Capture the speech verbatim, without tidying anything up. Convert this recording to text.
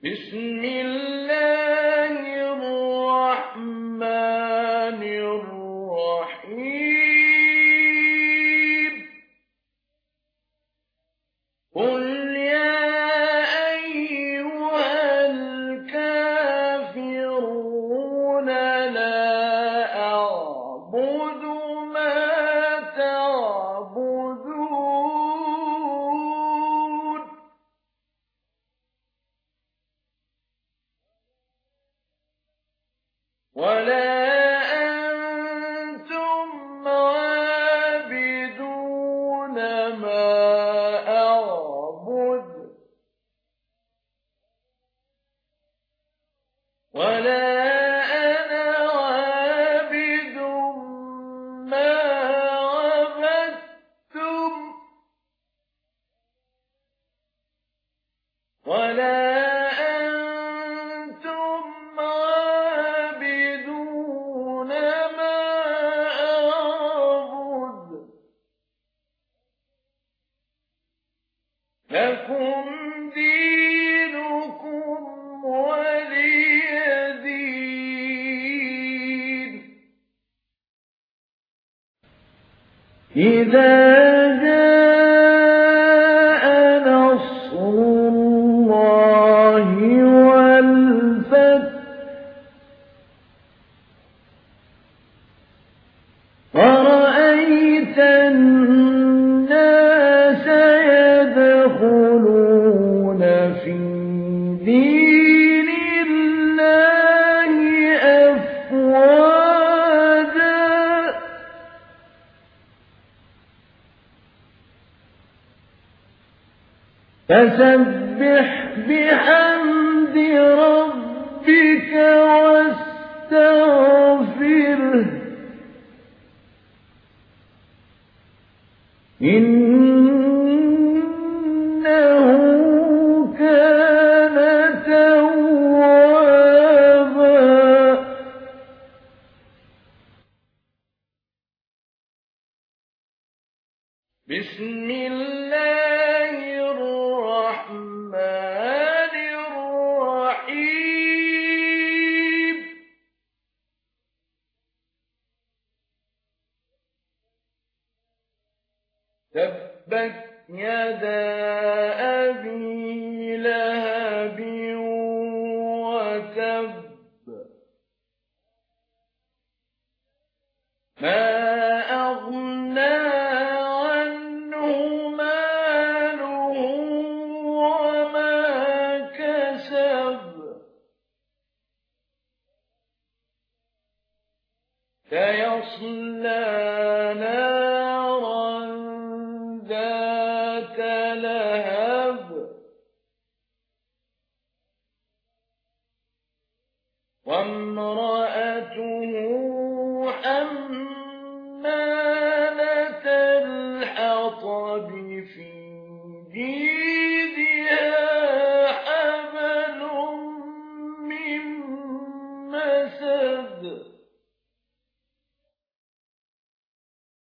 بسم الله الرحمن الرحيم قل يا أيها الكافرون لا أعبد ما تعبدون ولا أنتم عابدون ما أعبد ولا أنا عابد ما عبدتم ولا لكم دينكم ولي دين. إذا جاء نصر الله والفتح ورأيت الناس يدخلون في دين الله أفواجا فسبح بحمد ربك واستغفره إنه كان توابا. بسم الله الرحمن الرحيم تبت يدا أبي لهب وتب ما أغنى عنه ماله وما كسب سيصلى نارا ذات لهب وامرأته حمالة